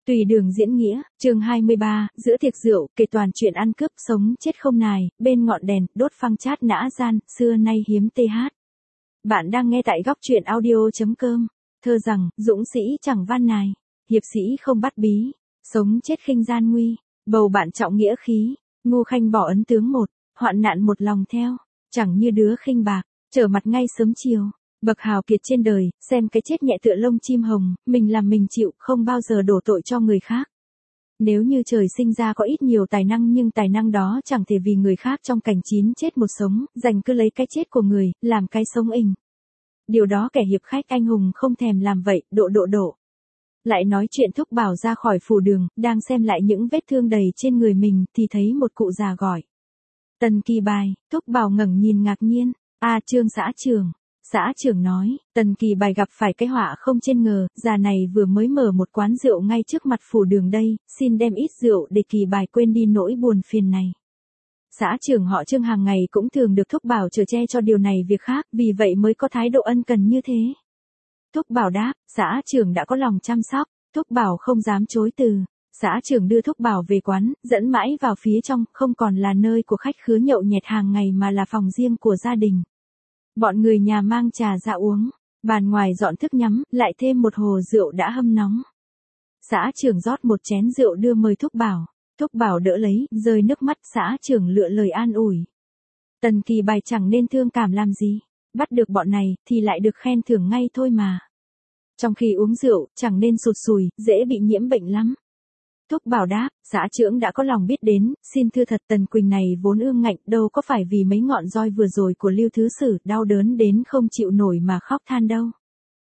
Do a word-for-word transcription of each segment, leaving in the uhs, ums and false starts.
Tùy đường diễn nghĩa, chương hai mươi ba, giữa tiệc rượu, kể toàn chuyện ăn cướp sống chết không nài, bên ngọn đèn, đốt phăng chát nã gian, xưa nay hiếm tê hát. Bạn đang nghe tại góc truyện audio.com. Thơ rằng, dũng sĩ chẳng van nài, hiệp sĩ không bắt bí, sống chết khinh gian nguy, bầu bạn trọng nghĩa khí, ngu khanh bỏ ấn tướng một, hoạn nạn một lòng theo, chẳng như đứa khinh bạc, trở mặt ngay sớm chiều. Bậc hào kiệt trên đời, xem cái chết nhẹ tựa lông chim hồng, mình làm mình chịu, không bao giờ đổ tội cho người khác. Nếu như trời sinh ra có ít nhiều tài năng nhưng tài năng đó chẳng thể vì người khác trong cảnh chín chết một sống, dành cứ lấy cái chết của người, làm cái sống ình. Điều đó kẻ hiệp khách anh hùng không thèm làm vậy, độ độ độ. Lại nói chuyện Thúc Bảo ra khỏi phủ đường, đang xem lại những vết thương đầy trên người mình, thì thấy một cụ già gọi. Tần Kỳ Bài, Thúc Bảo ngẩng nhìn ngạc nhiên, a Trương xã trưởng. Xã trưởng nói, Tần Kỳ Bài gặp phải cái họa không trên ngờ, già này vừa mới mở một quán rượu ngay trước mặt phủ đường đây, xin đem ít rượu để Kỳ Bài quên đi nỗi buồn phiền này. Xã trưởng họ Trương hàng ngày cũng thường được Thúc Bảo chở che cho điều này việc khác, vì vậy mới có thái độ ân cần như thế. Thúc Bảo đáp, xã trưởng đã có lòng chăm sóc, Thúc Bảo không dám chối từ. Xã trưởng đưa Thúc Bảo về quán, dẫn mãi vào phía trong, không còn là nơi của khách khứa nhậu nhẹt hàng ngày mà là phòng riêng của gia đình. Bọn người nhà mang trà ra uống, bàn ngoài dọn thức nhắm, lại thêm một hồ rượu đã hâm nóng. Xã trưởng rót một chén rượu đưa mời Thúc Bảo, Thúc Bảo đỡ lấy, rơi nước mắt, xã trưởng lựa lời an ủi. Tần Kỳ Bài chẳng nên thương cảm làm gì, bắt được bọn này, thì lại được khen thưởng ngay thôi mà. Trong khi uống rượu, chẳng nên sụt sùi, dễ bị nhiễm bệnh lắm. Thúc Bảo đáp, xã trưởng đã có lòng biết đến, xin thưa thật Tần Quỳnh này vốn ương ngạnh, đâu có phải vì mấy ngọn roi vừa rồi của Lưu Thứ Sử đau đớn đến không chịu nổi mà khóc than đâu.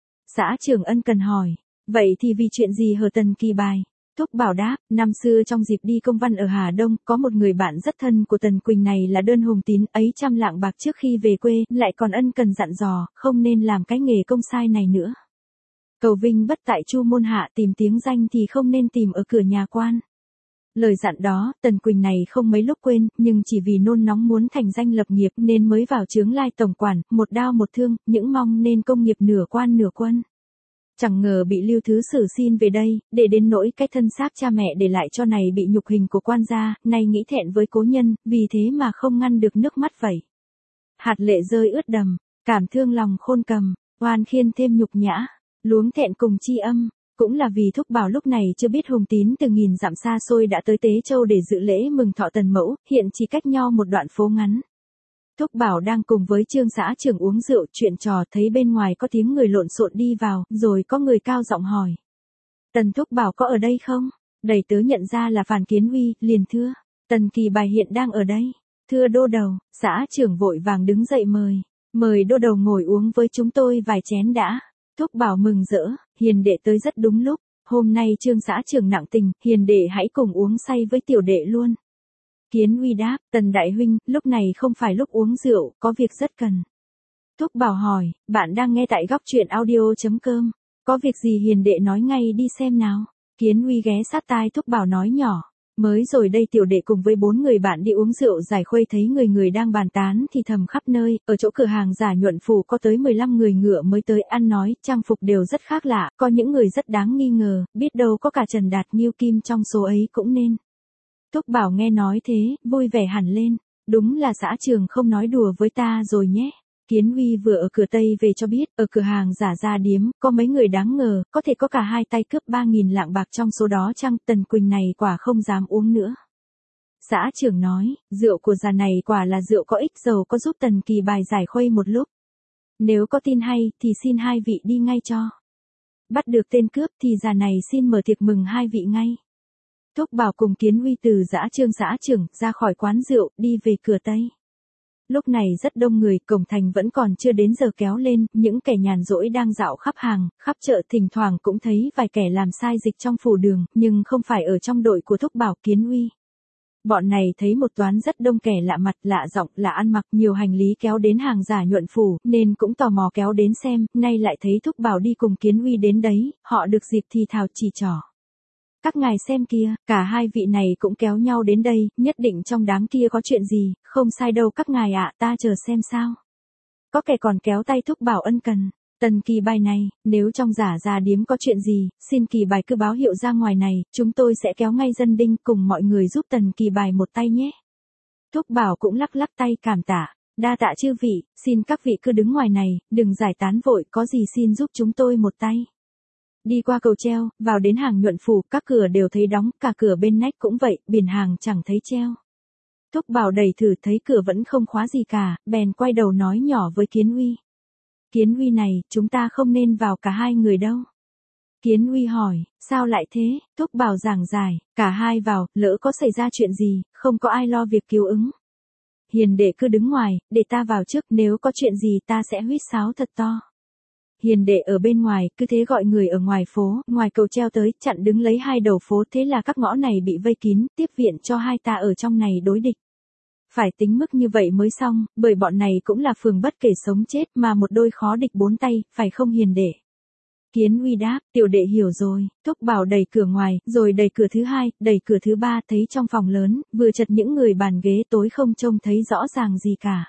Xã trưởng ân cần hỏi, vậy thì vì chuyện gì hở Tần Kỳ Bài? Thúc Bảo đáp, năm xưa trong dịp đi công văn ở Hà Đông, có một người bạn rất thân của Tần Quỳnh này là Đơn Hùng Tín, ấy trăm lạng bạc trước khi về quê, lại còn ân cần dặn dò, không nên làm cái nghề công sai này nữa. Cầu vinh bất tại Chu môn hạ, tìm tiếng danh thì không nên tìm ở cửa nhà quan. Lời dặn đó, Tần Quỳnh này không mấy lúc quên, nhưng chỉ vì nôn nóng muốn thành danh lập nghiệp nên mới vào chướng lai tổng quản, một đao một thương, những mong nên công nghiệp nửa quan nửa quân. Chẳng ngờ bị Lưu Thứ Sử xin về đây, để đến nỗi cái thân xác cha mẹ để lại cho này bị nhục hình của quan gia, nay nghĩ thẹn với cố nhân, vì thế mà không ngăn được nước mắt vậy. Hạt lệ rơi ướt đầm, cảm thương lòng khôn cầm, oan khiên thêm nhục nhã. Luống thẹn cùng chi âm, cũng là vì Thúc Bảo lúc này chưa biết Hùng Tín từ nghìn dặm xa xôi đã tới Tế Châu để dự lễ mừng thọ Tần Mẫu, hiện chỉ cách nhau một đoạn phố ngắn. Thúc Bảo đang cùng với Trương xã trưởng uống rượu chuyện trò, thấy bên ngoài có tiếng người lộn xộn đi vào, rồi có người cao giọng hỏi. Tần Thúc Bảo có ở đây không? Đầy tớ nhận ra là Phàn Kiến Huy, liền thưa. Tần Kỳ Bài hiện đang ở đây. Thưa đô đầu, xã trưởng vội vàng đứng dậy mời. Mời đô đầu ngồi uống với chúng tôi vài chén đã. Thúc Bảo mừng rỡ, hiền đệ tới rất đúng lúc, hôm nay Trương xã trưởng nặng tình, hiền đệ hãy cùng uống say với tiểu đệ luôn. Kiến Huy đáp, Tần đại huynh, lúc này không phải lúc uống rượu, có việc rất cần. Thúc Bảo hỏi, bạn đang nghe tại góc truyện audio.com, có việc gì hiền đệ nói ngay đi xem nào. Kiến Huy ghé sát tai Thúc Bảo nói nhỏ. Mới rồi đây tiểu đệ cùng với bốn người bạn đi uống rượu giải khuây thấy người người đang bàn tán thì thầm khắp nơi, ở chỗ cửa hàng giả nhuận phủ có tới mười lăm người ngựa mới tới ăn nói, trang phục đều rất khác lạ, có những người rất đáng nghi ngờ, biết đâu có cả Trần Đạt Nghiêu Kim trong số ấy cũng nên. Thúc Bảo nghe nói thế, vui vẻ hẳn lên, đúng là xã trưởng không nói đùa với ta rồi nhé. Kiến Huy vừa ở cửa Tây về cho biết, ở cửa hàng giả gia điếm, có mấy người đáng ngờ, có thể có cả hai tay cướp ba nghìn lạng bạc trong số đó chăng, Tần Quỳnh này quả không dám uống nữa. Xã trưởng nói, rượu của già này quả là rượu có ích dầu có giúp Tần Kỳ Bài giải khuây một lúc. Nếu có tin hay, thì xin hai vị đi ngay cho. Bắt được tên cướp thì già này xin mở tiệc mừng hai vị ngay. Thúc Bảo cùng Kiến Huy từ dã Trương xã trưởng, ra khỏi quán rượu, đi về cửa Tây. Lúc này rất đông người, cổng thành vẫn còn chưa đến giờ kéo lên, những kẻ nhàn rỗi đang dạo khắp hàng, khắp chợ, thỉnh thoảng cũng thấy vài kẻ làm sai dịch trong phủ đường, nhưng không phải ở trong đội của Thúc Bảo Kiến Huy. Bọn này thấy một toán rất đông kẻ lạ mặt, lạ giọng, lạ ăn mặc, nhiều hành lý kéo đến hàng giả nhuận phủ, nên cũng tò mò kéo đến xem, nay lại thấy Thúc Bảo đi cùng Kiến Huy đến đấy, họ được dịp thì thào chỉ trỏ. Các ngài xem kia, cả hai vị này cũng kéo nhau đến đây, nhất định trong đám kia có chuyện gì, không sai đâu các ngài ạ, ta chờ xem sao. Có kẻ còn kéo tay Thúc Bảo ân cần. Tần Kỳ Bài này, nếu trong giả gia điếm có chuyện gì, xin Kỳ Bài cứ báo hiệu ra ngoài này, chúng tôi sẽ kéo ngay dân đinh cùng mọi người giúp Tần Kỳ Bài một tay nhé. Thúc Bảo cũng lắc lắc tay cảm tạ, đa tạ chư vị, xin các vị cứ đứng ngoài này, đừng giải tán vội, có gì xin giúp chúng tôi một tay. Đi qua cầu treo, vào đến hàng Nhuận Phủ, các cửa đều thấy đóng, cả cửa bên nách cũng vậy, biển hàng chẳng thấy treo. Thúc Bảo đẩy thử thấy cửa vẫn không khóa gì cả, bèn quay đầu nói nhỏ với Kiến Uy. Kiến Uy này, chúng ta không nên vào cả hai người đâu. Kiến Uy hỏi, sao lại thế? Thúc Bảo giảng giải, cả hai vào, lỡ có xảy ra chuyện gì, không có ai lo việc cứu ứng. Hiền đệ cứ đứng ngoài, để ta vào trước, nếu có chuyện gì ta sẽ huýt sáo thật to. Hiền đệ ở bên ngoài, cứ thế gọi người ở ngoài phố, ngoài cầu treo tới, chặn đứng lấy hai đầu phố, thế là các ngõ này bị vây kín, tiếp viện cho hai ta ở trong này đối địch. Phải tính mức như vậy mới xong, bởi bọn này cũng là phường bất kể sống chết mà một đôi khó địch bốn tay, phải không Hiền đệ? Kiến Uy đáp, tiểu đệ hiểu rồi. Thúc Bảo đẩy cửa ngoài, rồi đẩy cửa thứ hai, đẩy cửa thứ ba, thấy trong phòng lớn, vừa chật những người bàn ghế tối không trông thấy rõ ràng gì cả.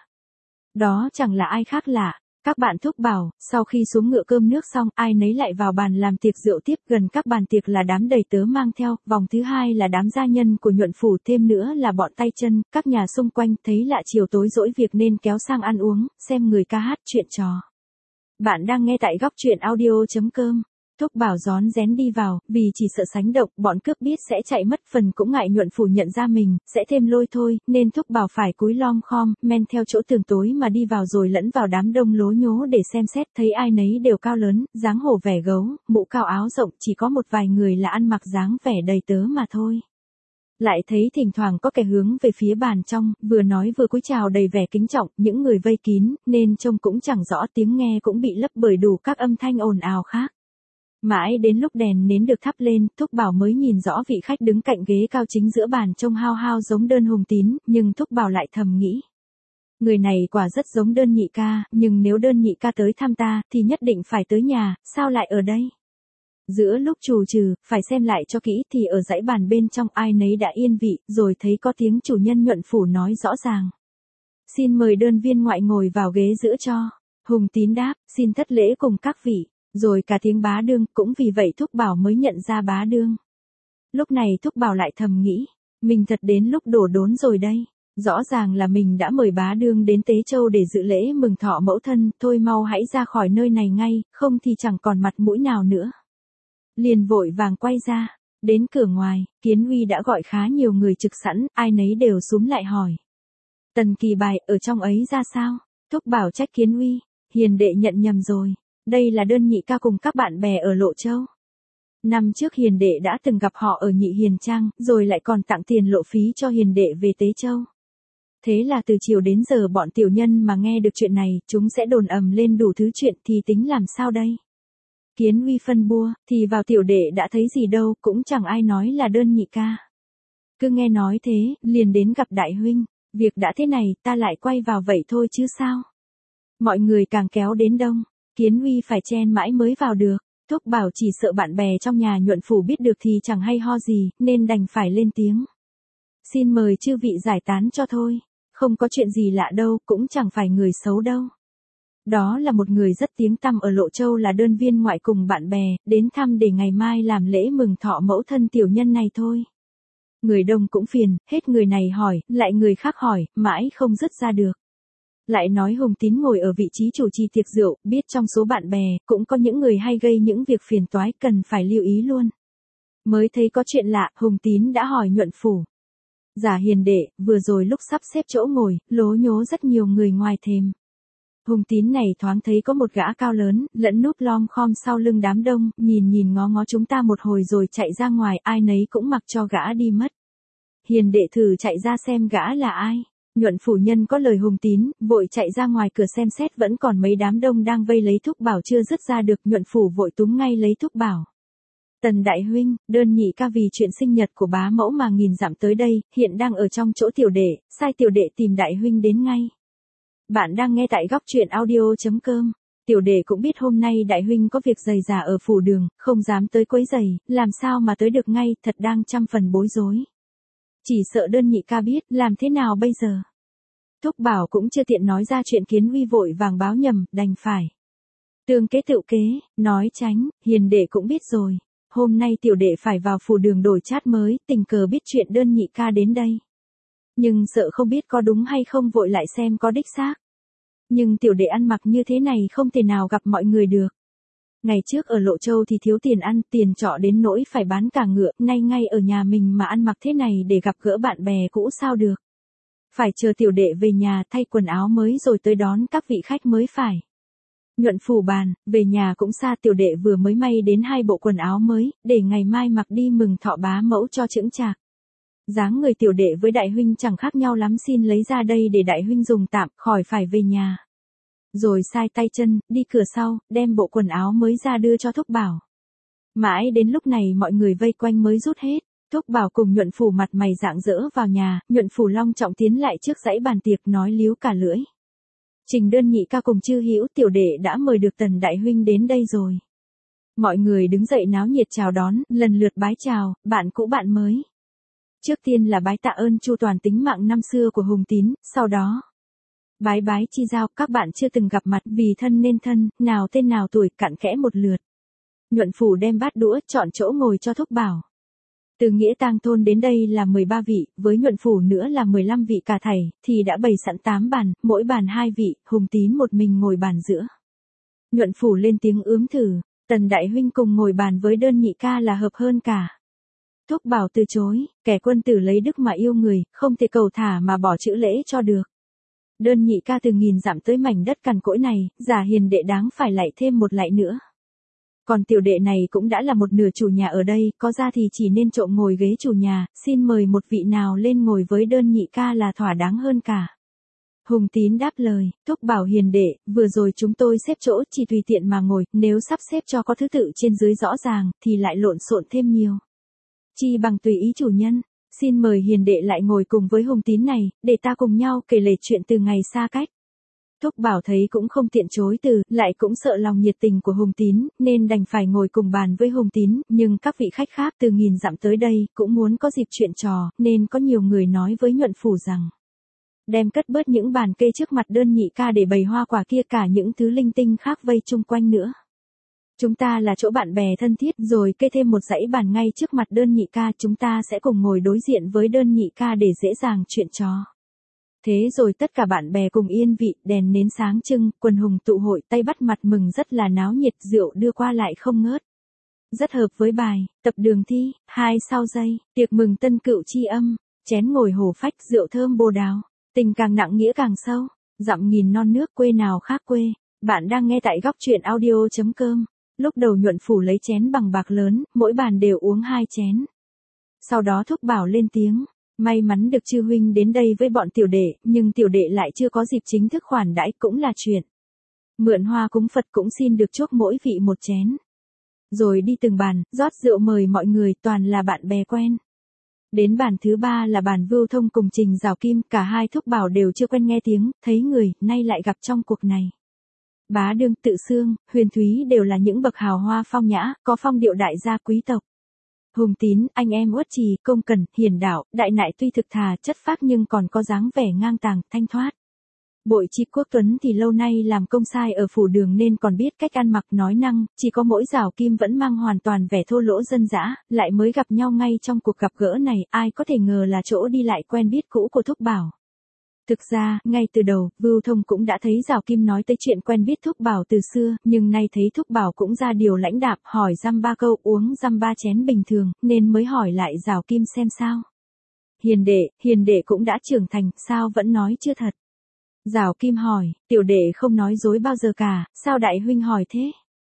Đó chẳng là ai khác lạ. Các bạn Thúc Bảo, sau khi xuống ngựa cơm nước xong, ai nấy lại vào bàn làm tiệc rượu tiếp, gần các bàn tiệc là đám đầy tớ mang theo, vòng thứ hai là đám gia nhân của Nhuận Phủ, thêm nữa là bọn tay chân, các nhà xung quanh, thấy lạ chiều tối dỗi việc nên kéo sang ăn uống, xem người ca hát, chuyện trò. Bạn đang nghe tại góc truyện audio chấm com. Thúc Bảo rón rén đi vào, vì chỉ sợ sánh động, bọn cướp biết sẽ chạy mất, phần cũng ngại Nhuận Phủ nhận ra mình, sẽ thêm lôi thôi, nên Thúc Bảo phải cúi lom khom, men theo chỗ tường tối mà đi vào rồi lẫn vào đám đông lố nhố để xem xét, thấy ai nấy đều cao lớn, dáng hổ vẻ gấu, mũ cao áo rộng, chỉ có một vài người là ăn mặc dáng vẻ đầy tớ mà thôi. Lại thấy thỉnh thoảng có kẻ hướng về phía bàn trong, vừa nói vừa cúi chào đầy vẻ kính trọng, những người vây kín, nên trông cũng chẳng rõ, tiếng nghe cũng bị lấp bởi đủ các âm thanh ồn ào khác. Mãi đến lúc đèn nến được thắp lên, Thúc Bảo mới nhìn rõ vị khách đứng cạnh ghế cao chính giữa bàn trông hao hao giống Đơn Hùng Tín, nhưng Thúc Bảo lại thầm nghĩ. Người này quả rất giống Đơn nhị ca, nhưng nếu Đơn nhị ca tới thăm ta, thì nhất định phải tới nhà, sao lại ở đây? Giữa lúc trù trừ, phải xem lại cho kỹ thì ở dãy bàn bên trong ai nấy đã yên vị, rồi thấy có tiếng chủ nhân Nhuận Phủ nói rõ ràng. Xin mời Đơn viên ngoại ngồi vào ghế giữa cho. Hùng Tín đáp, xin thất lễ cùng các vị. Rồi cả tiếng bá đương, cũng vì vậy Thúc Bảo mới nhận ra bá đương. Lúc này Thúc Bảo lại thầm nghĩ, mình thật đến lúc đổ đốn rồi đây. Rõ ràng là mình đã mời bá đương đến Tế Châu để dự lễ mừng thọ mẫu thân, thôi mau hãy ra khỏi nơi này ngay, không thì chẳng còn mặt mũi nào nữa. Liền vội vàng quay ra, đến cửa ngoài, Kiến Uy đã gọi khá nhiều người trực sẵn, ai nấy đều xúm lại hỏi. Tần Kỳ Bài, ở trong ấy ra sao? Thúc Bảo trách Kiến Uy, hiền đệ nhận nhầm rồi, đây là Đơn nhị ca cùng các bạn bè ở Lộ Châu. Năm trước hiền đệ đã từng gặp họ ở Nhị Hiền Trang, rồi lại còn tặng tiền lộ phí cho hiền đệ về Tế Châu. Thế là từ chiều đến giờ bọn tiểu nhân mà nghe được chuyện này, chúng sẽ đồn ầm lên đủ thứ chuyện, thì tính làm sao đây? Kiến Uy phân bua, thì vào tiểu đệ đã thấy gì đâu, cũng chẳng ai nói là Đơn nhị ca. Cứ nghe nói thế, liền đến gặp đại huynh, việc đã thế này, ta lại quay vào vậy thôi chứ sao? Mọi người càng kéo đến đông, Kiến Uy phải chen mãi mới vào được. Thúc Bảo chỉ sợ bạn bè trong nhà Nhuận Phủ biết được thì chẳng hay ho gì, nên đành phải lên tiếng. Xin mời chư vị giải tán cho thôi, không có chuyện gì lạ đâu, cũng chẳng phải người xấu đâu. Đó là một người rất tiếng tăm ở Lộ Châu là Đơn viên ngoại cùng bạn bè, đến thăm để ngày mai làm lễ mừng thọ mẫu thân tiểu nhân này thôi. Người đông cũng phiền, hết người này hỏi, lại người khác hỏi, mãi không dứt ra được. Lại nói Hùng Tín ngồi ở vị trí chủ trì tiệc rượu, biết trong số bạn bè, cũng có những người hay gây những việc phiền toái cần phải lưu ý luôn. Mới thấy có chuyện lạ, Hùng Tín đã hỏi Nhuận Phủ. Giả hiền đệ, vừa rồi lúc sắp xếp chỗ ngồi, lố nhố rất nhiều người ngoài thềm. Hùng Tín này thoáng thấy có một gã cao lớn, lẫn núp lom khom sau lưng đám đông, nhìn nhìn ngó ngó chúng ta một hồi rồi chạy ra ngoài, ai nấy cũng mặc cho gã đi mất. Hiền đệ thử chạy ra xem gã là ai. Nhuận Phủ nhân có lời Hùng Tín, vội chạy ra ngoài cửa xem xét, vẫn còn mấy đám đông đang vây lấy Thúc Bảo chưa dứt ra được, Nhuận Phủ vội túm ngay lấy Thúc Bảo. Tần đại huynh, Đơn nhị ca vì chuyện sinh nhật của bá mẫu mà nghìn dặm tới đây, hiện đang ở trong chỗ tiểu đệ, sai tiểu đệ tìm đại huynh đến ngay. Bạn đang nghe tại góc truyện audio chấm com. Tiểu đệ cũng biết hôm nay đại huynh có việc rầy rà ở phủ đường, không dám tới quấy rầy, làm sao mà tới được ngay, thật đang trăm phần bối rối. Chỉ sợ Đơn nhị ca biết, làm thế nào bây giờ? Thúc Bảo cũng chưa tiện nói ra chuyện Kiến Uy vội vàng báo nhầm, đành phải. Tương kế tựu kế, nói tránh, hiền đệ cũng biết rồi. Hôm nay tiểu đệ phải vào phủ đường đổi chat mới, tình cờ biết chuyện đơn nhị ca đến đây. Nhưng sợ không biết có đúng hay không vội lại xem có đích xác. Nhưng tiểu đệ ăn mặc như thế này không thể nào gặp mọi người được. Ngày trước ở Lộ Châu thì thiếu tiền ăn, tiền trọ đến nỗi phải bán cả ngựa, nay ngay ở nhà mình mà ăn mặc thế này để gặp gỡ bạn bè cũ sao được. Phải chờ tiểu đệ về nhà thay quần áo mới rồi tới đón các vị khách mới phải. Nhuận phủ bàn, về nhà cũng xa, tiểu đệ vừa mới may đến hai bộ quần áo mới, để ngày mai mặc đi mừng thọ bá mẫu cho chững chạc. Dáng người tiểu đệ với đại huynh chẳng khác nhau lắm, xin lấy ra đây để đại huynh dùng tạm, khỏi phải về nhà. Rồi sai tay chân, đi cửa sau, đem bộ quần áo mới ra đưa cho Thúc Bảo. Mãi đến lúc này mọi người vây quanh mới rút hết. Thúc Bảo cùng Nhuận phủ mặt mày rạng rỡ vào nhà, Nhuận phủ long trọng tiến lại trước dãy bàn tiệc nói líu cả lưỡi. Trình đơn nhị ca cùng Chư Hữu tiểu đệ đã mời được Tần đại huynh đến đây rồi. Mọi người đứng dậy náo nhiệt chào đón, lần lượt bái chào, bạn cũ bạn mới. Trước tiên là bái tạ ơn chu toàn tính mạng năm xưa của Hùng Tín, sau đó bái bái chi giao, các bạn chưa từng gặp mặt, vì thân nên thân, nào tên nào tuổi, cặn kẽ một lượt. Nhuận phủ đem bát đũa chọn chỗ ngồi cho Thúc Bảo. Từ nghĩa tang thôn đến đây là mười ba vị, với Nhuận phủ nữa là mười lăm vị cả thảy, thì đã bày sẵn tám bàn, mỗi bàn hai vị, Hùng Tín một mình ngồi bàn giữa. Nhuận phủ lên tiếng ướm thử, Tần đại huynh cùng ngồi bàn với đơn nhị ca là hợp hơn cả. Thúc Bảo từ chối, kẻ quân tử lấy đức mà yêu người, không thể cầu thả mà bỏ chữ lễ cho được. Đơn nhị ca từ nghìn dặm tới mảnh đất cằn cỗi này, giả hiền đệ đáng phải lạy thêm một lạy nữa. Còn tiểu đệ này cũng đã là một nửa chủ nhà ở đây, có ra thì chỉ nên trộm ngồi ghế chủ nhà, xin mời một vị nào lên ngồi với đơn nhị ca là thỏa đáng hơn cả. Hùng Tín đáp lời, Thúc Bảo hiền đệ, vừa rồi chúng tôi xếp chỗ chỉ tùy tiện mà ngồi, nếu sắp xếp cho có thứ tự trên dưới rõ ràng, thì lại lộn xộn thêm nhiều. Chi bằng tùy ý chủ nhân, xin mời hiền đệ lại ngồi cùng với Hùng Tín này, để ta cùng nhau kể lể chuyện từ ngày xa cách. Thúc Bảo thấy cũng không tiện chối từ, lại cũng sợ lòng nhiệt tình của Hùng Tín, nên đành phải ngồi cùng bàn với Hùng Tín, nhưng các vị khách khác từ nghìn dặm tới đây, cũng muốn có dịp chuyện trò, nên có nhiều người nói với Nhuận phủ rằng, đem cất bớt những bàn kê trước mặt đơn nhị ca để bày hoa quả kia, cả những thứ linh tinh khác vây chung quanh nữa. Chúng ta là chỗ bạn bè thân thiết, rồi kê thêm một dãy bàn ngay trước mặt đơn nhị ca, chúng ta sẽ cùng ngồi đối diện với đơn nhị ca để dễ dàng chuyện trò. Thế rồi tất cả bạn bè cùng yên vị, đèn nến sáng trưng, quần hùng tụ hội, tay bắt mặt mừng rất là náo nhiệt, rượu đưa qua lại không ngớt. Rất hợp với bài, tập đường thi, hai sau giây, tiệc mừng tân cựu chi âm, chén ngồi hồ phách, rượu thơm bồ đào, tình càng nặng nghĩa càng sâu, dặm nghìn non nước quê nào khác quê. Bạn đang nghe tại góc truyện audio chấm com. Lúc đầu Nhuận phủ lấy chén bằng bạc lớn, mỗi bàn đều uống hai chén. Sau đó Thúc Bảo lên tiếng, may mắn được Chư huynh đến đây với bọn tiểu đệ, nhưng tiểu đệ lại chưa có dịp chính thức khoản đãi, cũng là chuyện. Mượn hoa cúng Phật cũng xin được chúc mỗi vị một chén. Rồi đi từng bàn, rót rượu mời mọi người, toàn là bạn bè quen. Đến bàn thứ ba là bàn Vưu Thông cùng Trình Giảo Kim, cả hai Thúc Bảo đều chưa quen nghe tiếng, thấy người, nay lại gặp trong cuộc này. Bá Đương, Tự Xương, Huyền Thúy đều là những bậc hào hoa phong nhã, có phong điệu đại gia quý tộc. Hùng Tín, anh em Uất Trì, Công Cần, Hiền Đạo, Đại Nại tuy thực thà, chất phác nhưng còn có dáng vẻ ngang tàng, thanh thoát. Bội Chi Quốc Tuấn thì lâu nay làm công sai ở phủ đường nên còn biết cách ăn mặc nói năng, chỉ có mỗi Giảo Kim vẫn mang hoàn toàn vẻ thô lỗ dân dã, lại mới gặp nhau ngay trong cuộc gặp gỡ này, ai có thể ngờ là chỗ đi lại quen biết cũ của Thúc Bảo. Thực ra, ngay từ đầu, Vưu Thông cũng đã thấy Giảo Kim nói tới chuyện quen biết Thúc Bảo từ xưa, nhưng nay thấy Thúc Bảo cũng ra điều lãnh đạm, hỏi dăm ba câu, uống dăm ba chén bình thường, nên mới hỏi lại Giảo Kim xem sao. Hiền đệ, hiền đệ cũng đã trưởng thành, sao vẫn nói chưa thật? Giảo Kim hỏi, tiểu đệ không nói dối bao giờ cả, sao đại huynh hỏi thế?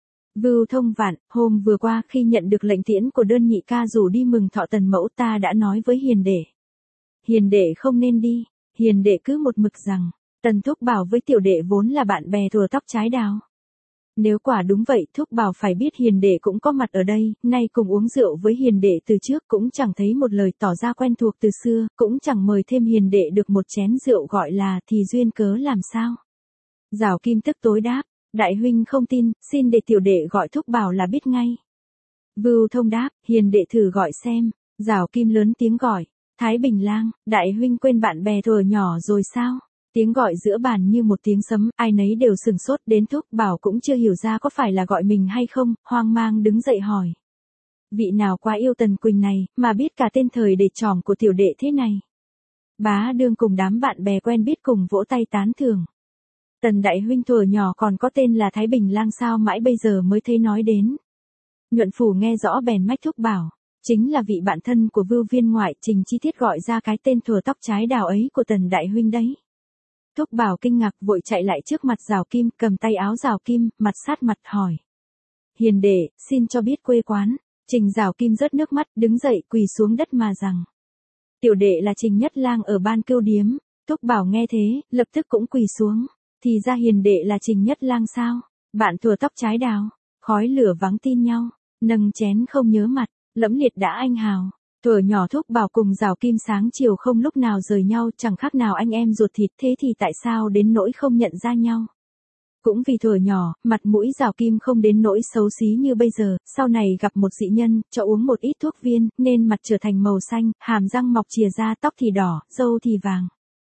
Vưu Thông vạn, hôm vừa qua khi nhận được lệnh tiễn của đơn nhị ca rủ đi mừng thọ Tần mẫu, ta đã nói với hiền đệ. Hiền đệ không nên đi. Hiền đệ cứ một mực rằng, Tần Thúc Bảo với tiểu đệ vốn là bạn bè thuở tóc trái đào. Nếu quả đúng vậy, Thúc Bảo phải biết hiền đệ cũng có mặt ở đây, nay cùng uống rượu với hiền đệ từ trước cũng chẳng thấy một lời tỏ ra quen thuộc từ xưa, cũng chẳng mời thêm hiền đệ được một chén rượu gọi là thì duyên cớ làm sao. Giảo Kim tức tối đáp, đại huynh không tin, xin để tiểu đệ gọi Thúc Bảo là biết ngay. Vưu Thông đáp, hiền đệ thử gọi xem. Giảo Kim lớn tiếng gọi, Thái Bình Lang, đại huynh quên bạn bè thuở nhỏ rồi sao? Tiếng gọi giữa bàn như một tiếng sấm, ai nấy đều sừng sốt, đến Thúc Bảo cũng chưa hiểu ra có phải là gọi mình hay không, hoang mang đứng dậy hỏi. Vị nào quá yêu Tần Quỳnh này, mà biết cả tên thời để trỏm của tiểu đệ thế này. Bá Đương cùng đám bạn bè quen biết cùng vỗ tay tán thưởng. Tần đại huynh thuở nhỏ còn có tên là Thái Bình Lang sao mãi bây giờ mới thấy nói đến. Nhuận Phủ nghe rõ bèn mách Thúc Bảo, chính là vị bạn thân của Vưu Viên ngoại, Trình chi tiết gọi ra cái tên thuở tóc trái đào ấy của Tần đại huynh đấy. Thúc Bảo kinh ngạc vội chạy lại trước mặt Giào Kim, cầm tay áo Giào Kim, mặt sát mặt hỏi. Hiền đệ, xin cho biết quê quán. Trình Giào Kim rớt nước mắt, đứng dậy quỳ xuống đất mà rằng. Tiểu đệ là Trình Nhất Lang ở Ban Cưu Điếm. Thúc Bảo nghe thế, lập tức cũng quỳ xuống. Thì ra hiền đệ là Trình Nhất Lang sao? Bạn thuở tóc trái đào, khói lửa vắng tin nhau, nâng chén không nhớ mặt, lẫm liệt đã anh hào. Thuở nhỏ Thúc Bảo cùng Giào Kim sáng chiều không lúc nào rời nhau, chẳng khác nào anh em ruột thịt, thế thì tại sao đến nỗi không nhận ra nhau? Cũng vì thuở nhỏ, mặt mũi Giào Kim không đến nỗi xấu xí như bây giờ, sau này gặp một dị nhân, cho uống một ít thuốc viên, nên mặt trở thành màu xanh, hàm răng mọc chìa ra, tóc thì đỏ, râu thì vàng.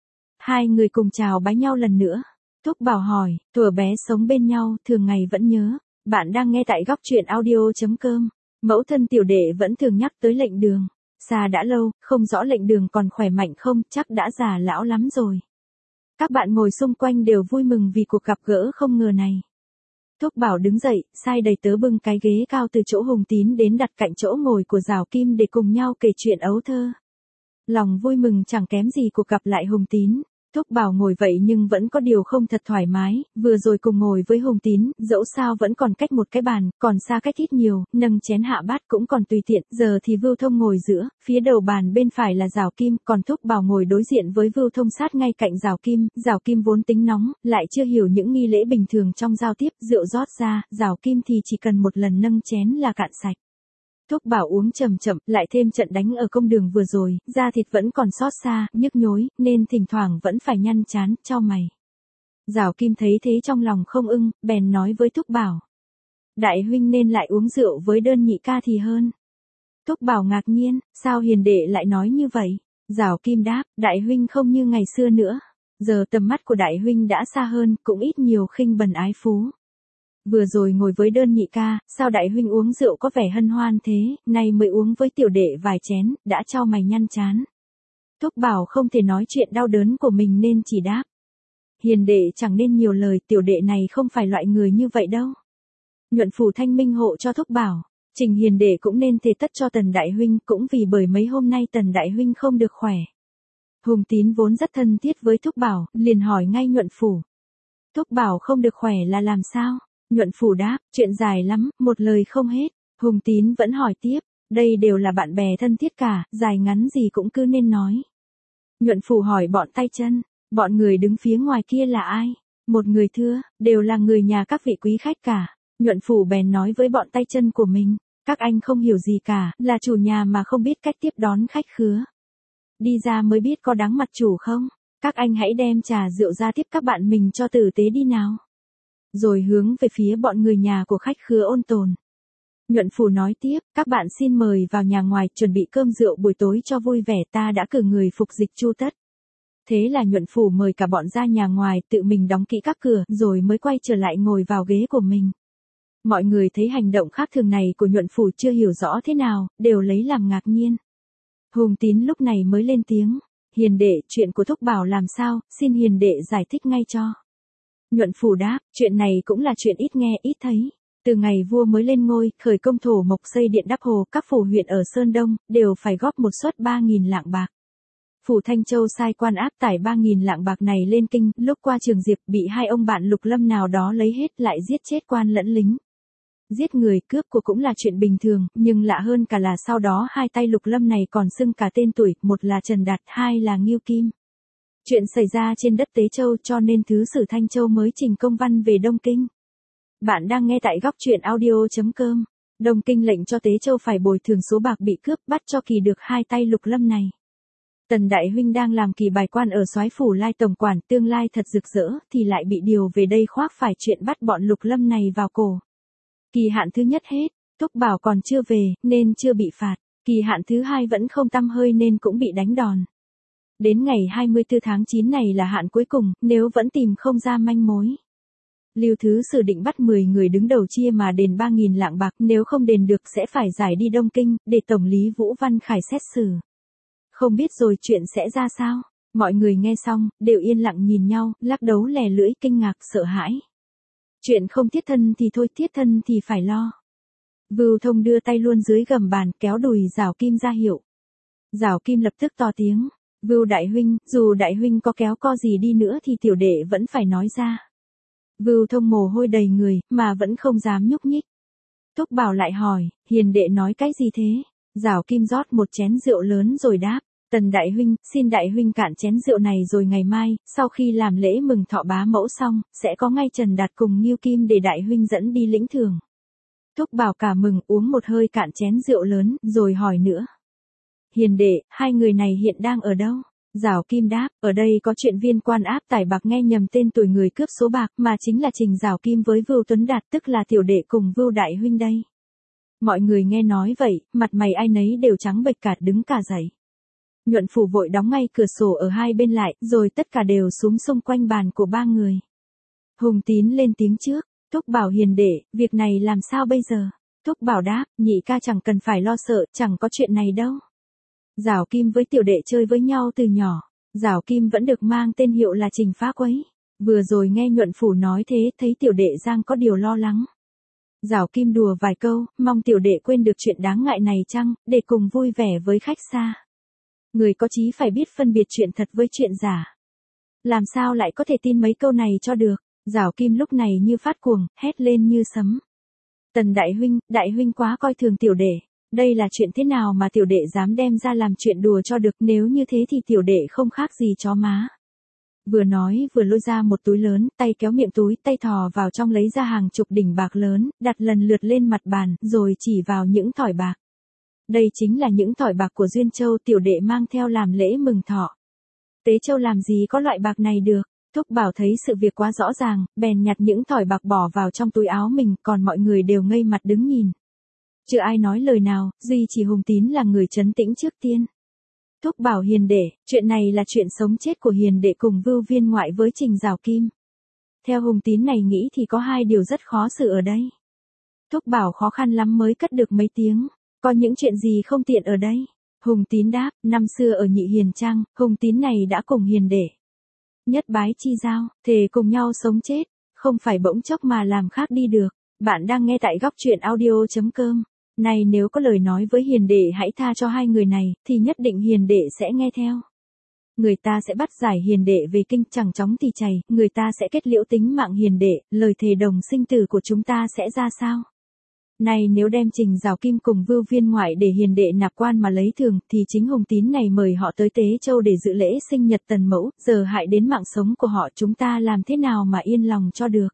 Hai người cùng chào bái nhau lần nữa. Thúc Bảo hỏi, thuở bé sống bên nhau, thường ngày vẫn nhớ. Bạn đang nghe tại góc truyện audio chấm com. Mẫu thân tiểu đệ vẫn thường nhắc tới lệnh đường. Xa đã lâu, không rõ lệnh đường còn khỏe mạnh không, chắc đã già lão lắm rồi. Các bạn ngồi xung quanh đều vui mừng vì cuộc gặp gỡ không ngờ này. Thúc Bảo đứng dậy, sai đầy tớ bưng cái ghế cao từ chỗ Hùng Tín đến đặt cạnh chỗ ngồi của Giào Kim để cùng nhau kể chuyện ấu thơ. Lòng vui mừng chẳng kém gì cuộc gặp lại Hùng Tín. Thúc Bảo ngồi vậy nhưng vẫn có điều không thật thoải mái, vừa rồi cùng ngồi với Hùng Tín, dẫu sao vẫn còn cách một cái bàn, còn xa cách ít nhiều, nâng chén hạ bát cũng còn tùy tiện, giờ thì Vưu Thông ngồi giữa, phía đầu bàn bên phải là Giào Kim, còn Thúc Bảo ngồi đối diện với Vưu Thông sát ngay cạnh Giào Kim, Giào Kim vốn tính nóng, lại chưa hiểu những nghi lễ bình thường trong giao tiếp, rượu rót ra, Giào Kim thì chỉ cần một lần nâng chén là cạn sạch. Thúc Bảo uống chậm chậm, lại thêm trận đánh ở công đường vừa rồi, da thịt vẫn còn xót xa, nhức nhối, nên thỉnh thoảng vẫn phải nhăn chán, chau mày. Giào Kim thấy thế trong lòng không ưng, bèn nói với Thúc Bảo. Đại huynh nên lại uống rượu với đơn nhị ca thì hơn. Thúc Bảo ngạc nhiên, sao hiền đệ lại nói như vậy? Giào Kim đáp, đại huynh không như ngày xưa nữa. Giờ tầm mắt của đại huynh đã xa hơn, cũng ít nhiều khinh bần ái phú. Vừa rồi ngồi với đơn nhị ca, sao đại huynh uống rượu có vẻ hân hoan thế, nay mới uống với tiểu đệ vài chén, đã chau mày nhăn chán. Thúc Bảo không thể nói chuyện đau đớn của mình nên chỉ đáp. Hiền đệ chẳng nên nhiều lời, tiểu đệ này không phải loại người như vậy đâu. Nhuận Phủ thanh minh hộ cho Thúc Bảo, Trình hiền đệ cũng nên thề tất cho Tần đại huynh, cũng vì bởi mấy hôm nay Tần đại huynh không được khỏe. Hùng Tín vốn rất thân thiết với Thúc Bảo, liền hỏi ngay Nhuận Phủ. Thúc Bảo không được khỏe là làm sao? Nhuận Phủ đáp, chuyện dài lắm, một lời không hết. Hùng Tín vẫn hỏi tiếp, đây đều là bạn bè thân thiết cả, dài ngắn gì cũng cứ nên nói. Nhuận Phủ hỏi bọn tay chân, bọn người đứng phía ngoài kia là ai? Một người thưa, đều là người nhà các vị quý khách cả. Nhuận Phủ bèn nói với bọn tay chân của mình, các anh không hiểu gì cả, là chủ nhà mà không biết cách tiếp đón khách khứa. Đi ra mới biết có đáng mặt chủ không? Các anh hãy đem trà rượu ra tiếp các bạn mình cho tử tế đi nào. Rồi hướng về phía bọn người nhà của khách khứa ôn tồn. Nhuận Phủ nói tiếp, các bạn xin mời vào nhà ngoài, chuẩn bị cơm rượu buổi tối cho vui vẻ, ta đã cử người phục dịch chu tất. Thế là Nhuận Phủ mời cả bọn ra nhà ngoài, tự mình đóng kỹ các cửa, rồi mới quay trở lại ngồi vào ghế của mình. Mọi người thấy hành động khác thường này của Nhuận Phủ chưa hiểu rõ thế nào, đều lấy làm ngạc nhiên. Hùng Tín lúc này mới lên tiếng, hiền đệ, chuyện của Thúc Bảo làm sao, xin hiền đệ giải thích ngay cho. Nhuận Phủ đáp, chuyện này cũng là chuyện ít nghe ít thấy. Từ ngày vua mới lên ngôi, khởi công thổ mộc xây điện đắp hồ, các phủ huyện ở Sơn Đông, đều phải góp một suất ba nghìn lạng bạc. Phủ Thanh Châu sai quan áp tải ba nghìn lạng bạc này lên kinh, lúc qua Trường Diệp bị hai ông bạn Lục Lâm nào đó lấy hết, lại giết chết quan lẫn lính. Giết người cướp của cũng là chuyện bình thường, nhưng lạ hơn cả là sau đó hai tay Lục Lâm này còn xưng cả tên tuổi, một là Trần Đạt, hai là Ngưu Kim. Chuyện xảy ra trên đất Tế Châu cho nên Thứ Sử Thanh Châu mới trình công văn về Đông Kinh. Bạn đang nghe tại góc truyện audio chấm com. Đông Kinh lệnh cho Tế Châu phải bồi thường số bạc bị cướp, bắt cho kỳ được hai tay Lục Lâm này. Tần đại huynh đang làm kỳ bài quan ở Soái phủ Lai tổng quản, tương lai thật rực rỡ, thì lại bị điều về đây khoác phải chuyện bắt bọn Lục Lâm này vào cổ. Kỳ hạn thứ nhất hết, Thúc Bảo còn chưa về, nên chưa bị phạt. Kỳ hạn thứ hai vẫn không tăm hơi nên cũng bị đánh đòn. Đến ngày hai mươi tư tháng chín này là hạn cuối cùng, nếu vẫn tìm không ra manh mối. Lưu Thứ Sử định bắt mười người đứng đầu chia mà đền ba nghìn lạng bạc, nếu không đền được sẽ phải giải đi Đông Kinh, để Tổng lý Vũ Văn Khải xét xử. Không biết rồi chuyện sẽ ra sao? Mọi người nghe xong, đều yên lặng nhìn nhau, lắc đầu lè lưỡi kinh ngạc sợ hãi. Chuyện không thiết thân thì thôi, thiết thân thì phải lo. Vưu Thông đưa tay luôn dưới gầm bàn, kéo đùi Giảo Kim ra hiệu. Giảo Kim lập tức to tiếng. Vưu đại huynh, dù đại huynh có kéo co gì đi nữa thì tiểu đệ vẫn phải nói ra. Vưu Thông mồ hôi đầy người, mà vẫn không dám nhúc nhích. Túc Bảo lại hỏi, hiền đệ nói cái gì thế? Giảo Kim rót một chén rượu lớn rồi đáp. Tần đại huynh, xin đại huynh cạn chén rượu này rồi ngày mai, sau khi làm lễ mừng thọ bá mẫu xong, sẽ có ngay Trần Đạt cùng Ngưu Kim để đại huynh dẫn đi lĩnh thưởng. Túc Bảo cả mừng uống một hơi cạn chén rượu lớn, rồi hỏi nữa. Hiền đệ, hai người này hiện đang ở đâu? Giảo Kim đáp, ở đây có chuyện viên quan áp tải bạc nghe nhầm tên tuổi người cướp số bạc mà chính là Trình Giảo Kim với Vưu Tuấn Đạt, tức là tiểu đệ cùng Vưu đại huynh đây. Mọi người nghe nói vậy, mặt mày ai nấy đều trắng bệch cả đứng cả dậy. Nhuận Phủ vội đóng ngay cửa sổ ở hai bên lại, rồi tất cả đều xúm xung quanh bàn của ba người. Hùng Tín lên tiếng trước, Túc Bảo hiền đệ, việc này làm sao bây giờ? Túc Bảo đáp, nhị ca chẳng cần phải lo sợ, chẳng có chuyện này đâu. Giảo Kim với tiểu đệ chơi với nhau từ nhỏ, Giảo Kim vẫn được mang tên hiệu là Trình Phá Quấy. Vừa rồi nghe Nhuận Phủ nói thế, thấy tiểu đệ Giang có điều lo lắng. Giảo Kim đùa vài câu, mong tiểu đệ quên được chuyện đáng ngại này chăng, để cùng vui vẻ với khách xa. Người có chí phải biết phân biệt chuyện thật với chuyện giả. Làm sao lại có thể tin mấy câu này cho được? Giảo Kim lúc này như phát cuồng, hét lên như sấm. Tần đại huynh, đại huynh quá coi thường tiểu đệ. Đây là chuyện thế nào mà tiểu đệ dám đem ra làm chuyện đùa cho được, nếu như thế thì tiểu đệ không khác gì chó má. Vừa nói vừa lôi ra một túi lớn, tay kéo miệng túi, tay thò vào trong lấy ra hàng chục đỉnh bạc lớn, đặt lần lượt lên mặt bàn, rồi chỉ vào những thỏi bạc. Đây chính là những thỏi bạc của Duyên Châu tiểu đệ mang theo làm lễ mừng thọ. Tế Châu làm gì có loại bạc này được? Túc Bảo thấy sự việc quá rõ ràng, bèn nhặt những thỏi bạc bỏ vào trong túi áo mình, còn mọi người đều ngây mặt đứng nhìn. Chưa ai nói lời nào, duy chỉ Hùng Tín là người trấn tĩnh trước tiên. Túc Bảo hiền đệ, chuyện này là chuyện sống chết của hiền đệ cùng Vưu viên ngoại với Trình Giảo Kim. Theo Hùng Tín này nghĩ thì có hai điều rất khó xử ở đây. Túc Bảo khó khăn lắm mới cất được mấy tiếng. Có những chuyện gì không tiện ở đây? Hùng Tín đáp, năm xưa ở Nhị Hiền Trang, Hùng Tín này đã cùng hiền đệ. Nhất bái chi giao, thề cùng nhau sống chết, không phải bỗng chốc mà làm khác đi được. Bạn đang nghe tại góc truyện audio chấm com. Này nếu có lời nói với hiền đệ hãy tha cho hai người này, thì nhất định hiền đệ sẽ nghe theo. Người ta sẽ bắt giải hiền đệ về kinh, chẳng chóng thì chảy, người ta sẽ kết liễu tính mạng hiền đệ, lời thề đồng sinh tử của chúng ta sẽ ra sao? Này nếu đem Trình Giảo Kim cùng Vưu viên ngoại để hiền đệ nạp quan mà lấy thường, thì chính Hùng Tín này mời họ tới Tế Châu để dự lễ sinh nhật Tần Mẫu, giờ hại đến mạng sống của họ, chúng ta làm thế nào mà yên lòng cho được?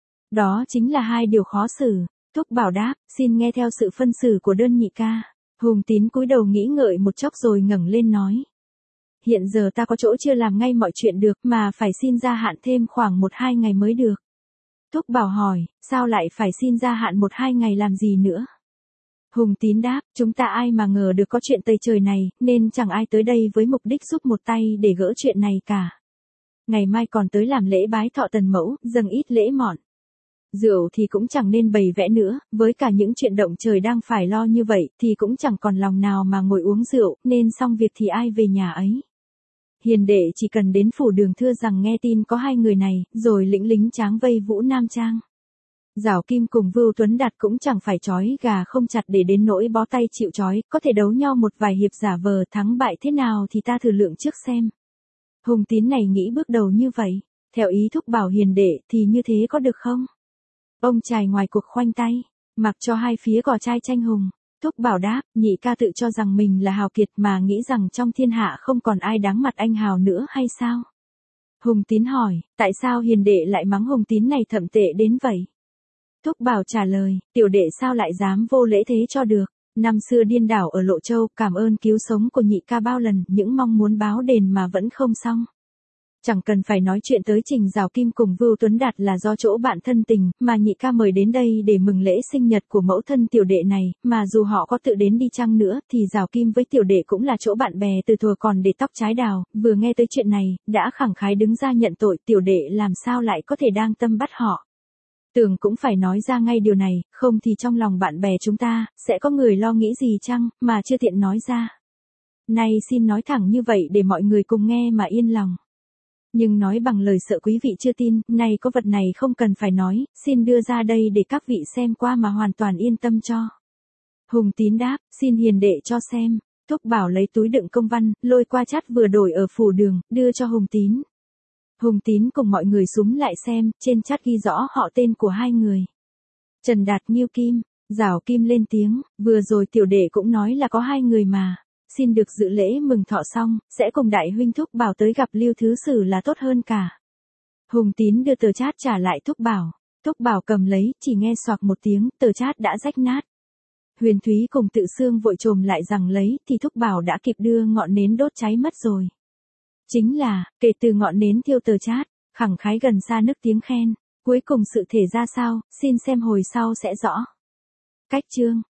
Đó chính là hai điều khó xử. Túc Bảo đáp, xin nghe theo sự phân xử của đơn nhị ca. Hùng Tín cúi đầu nghĩ ngợi một chốc rồi ngẩng lên nói. Hiện giờ ta có chỗ chưa làm ngay mọi chuyện được, mà phải xin gia hạn thêm khoảng một hai ngày mới được. Túc Bảo hỏi, sao lại phải xin gia hạn một hai ngày làm gì nữa? Hùng Tín đáp, chúng ta ai mà ngờ được có chuyện tây trời này, nên chẳng ai tới đây với mục đích giúp một tay để gỡ chuyện này cả. Ngày mai còn tới làm lễ bái thọ Tần Mẫu, dâng ít lễ mọn. Rượu thì cũng chẳng nên bày vẽ nữa, với cả những chuyện động trời đang phải lo như vậy, thì cũng chẳng còn lòng nào mà ngồi uống rượu, nên xong việc thì ai về nhà ấy. Hiền đệ chỉ cần đến phủ Đường thưa rằng nghe tin có hai người này, rồi lĩnh lính tráng vây Vũ Nam Trang. Giảo Kim cùng Vưu Tuấn Đạt cũng chẳng phải trói gà không chặt để đến nỗi bó tay chịu trói, có thể đấu nhau một vài hiệp giả vờ, thắng bại thế nào thì ta thử lượng trước xem. Hùng Tín này nghĩ bước đầu như vậy, theo ý Thúc Bảo hiền đệ thì như thế có được không? Ông trai ngoài cuộc khoanh tay, mặc cho hai phía cò trai tranh hùng. Thúc Bảo đáp, nhị ca tự cho rằng mình là hào kiệt mà nghĩ rằng trong thiên hạ không còn ai đáng mặt anh hào nữa hay sao? Hùng Tín hỏi, tại sao hiền đệ lại mắng Hùng Tín này thậm tệ đến vậy? Thúc Bảo trả lời, tiểu đệ sao lại dám vô lễ thế cho được? Năm xưa điên đảo ở Lộ Châu, cảm ơn cứu sống của nhị ca bao lần, những mong muốn báo đền mà vẫn không xong. Chẳng cần phải nói chuyện tới Trình Giảo Kim cùng Vưu Tuấn Đạt là do chỗ bạn thân tình, mà nhị ca mời đến đây để mừng lễ sinh nhật của mẫu thân tiểu đệ này, mà dù họ có tự đến đi chăng nữa, thì Giảo Kim với tiểu đệ cũng là chỗ bạn bè từ thuở còn để tóc trái đào, vừa nghe tới chuyện này, đã khẳng khái đứng ra nhận tội, tiểu đệ làm sao lại có thể đang tâm bắt họ. Tưởng cũng phải nói ra ngay điều này, không thì trong lòng bạn bè chúng ta, sẽ có người lo nghĩ gì chăng, mà chưa tiện nói ra. Nay xin nói thẳng như vậy để mọi người cùng nghe mà yên lòng. Nhưng nói bằng lời sợ quý vị chưa tin, nay có vật này không cần phải nói, xin đưa ra đây để các vị xem qua mà hoàn toàn yên tâm cho. Hùng Tín đáp, xin hiền đệ cho xem. Thúc Bảo lấy túi đựng công văn, lôi qua chát vừa đổi ở phủ đường, đưa cho Hùng Tín. Hùng Tín cùng mọi người súm lại xem, trên chát ghi rõ họ tên của hai người. Trần Đạt Nhiêu Kim, Giảo Kim lên tiếng, vừa rồi tiểu đệ cũng nói là có hai người mà. Xin được dự lễ mừng thọ xong, sẽ cùng đại huynh Thúc Bảo tới gặp Lưu Thứ Sử là tốt hơn cả. Hùng Tín đưa tờ chát trả lại Thúc Bảo. Thúc Bảo cầm lấy, chỉ nghe xoạc một tiếng, tờ chát đã rách nát. Huyền Thúy cùng Tự Xương vội trồm lại rằng lấy, thì Thúc Bảo đã kịp đưa ngọn nến đốt cháy mất rồi. Chính là, kể từ ngọn nến thiêu tờ chát, khẳng khái gần xa nức tiếng khen. Cuối cùng sự thể ra sao, xin xem hồi sau sẽ rõ. Cách chương